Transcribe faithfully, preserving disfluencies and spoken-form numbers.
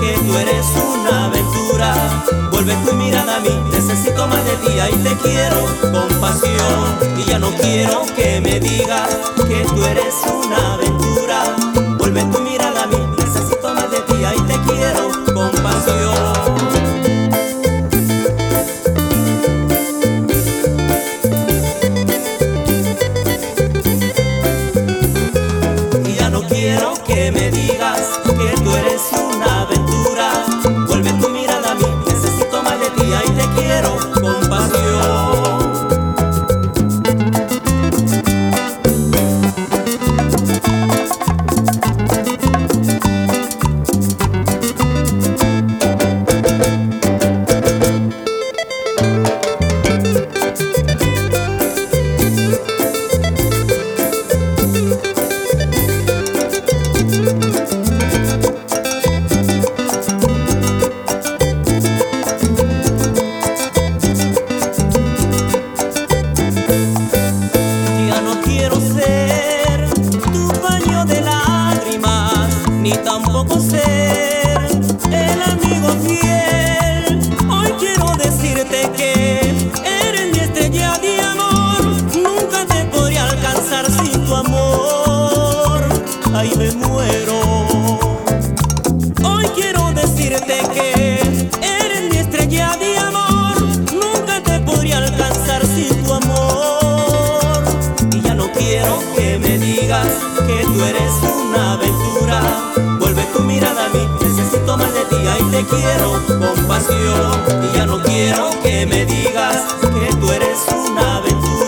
que tú eres una aventura. Vuelve tu mirada a mí, necesito más de ti, ahí te quiero con pasión. Y ya no quiero que me digas que tú eres una aventura. Vuelve tu mirada a mí, necesito más de ti, ahí te quiero con pasión. Quiero que me digas que tú eres una aventura. Vuelve tu mirada a mí, necesito más de ti, ahí te quiero con pasión. Ni tampoco ser el amigo fiel. Hoy quiero decirte que eres mi estrella de amor. Nunca te podré alcanzar sin tu amor. Ay, me muero. Hoy quiero decirte que eres mi estrella de amor. Nunca te podré alcanzar sin tu amor. Y ya no quiero que me digas que tú eres una aventura. Vuelve tu mirada a mí, necesito más de ti, ahí te quiero con pasión. Y ya no quiero que me digas que tú eres una aventura.